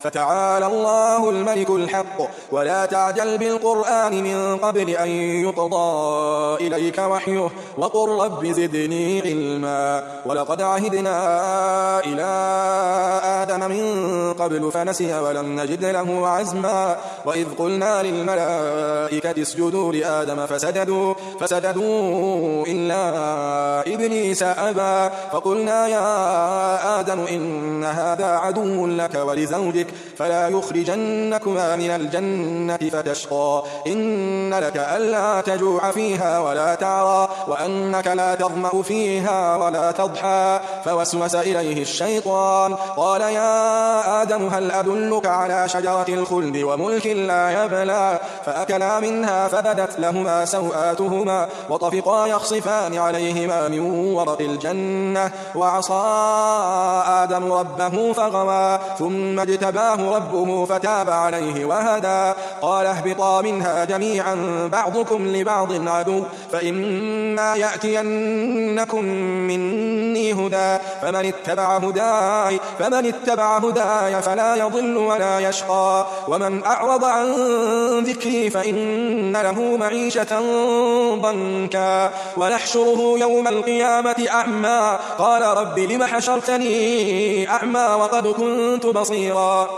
فتعالى الله الملك الحق ولا تعجل بالقرآن من قبل أن يقضى إليك وحيه وقل رب زدني علما ولقد عهدنا إلى آدم من قبل فنسي ولم نجد له عزما وإذ قلنا للملائكة اسجدوا لآدم فسجدوا إلا إبليس أبى فقلنا يا آدم إن هذا عدو لك ولزوجك فلا يخرجنكما من الجنة فتشقى إن لك ألا تجوع فيها ولا تعرى وأنك لا تظمأ فيها ولا تضحى فوسوس إليه الشيطان قال يا آدم هل أدلك على شجرة الخلد وملك لا يبلى فأكلا منها فبدت لهما سوآتهما وطفقا يخصفان عليهما من ورق الجنة وعصى آدم ربه فغوى ثم اجتباه ربه فتاب عليه وهدى قال اهبطا منها جميعا بعضكم لبعض عدو فإما يأتينكم مني هدى فمن اتبع هداي فلا يضل ولا يشقى ومن أعرض عن ذكري فإن له معيشة ضنكا ونحشره يوم القيامة أعمى قال رب لم حشرتني أعمى وقد كنت بصيرا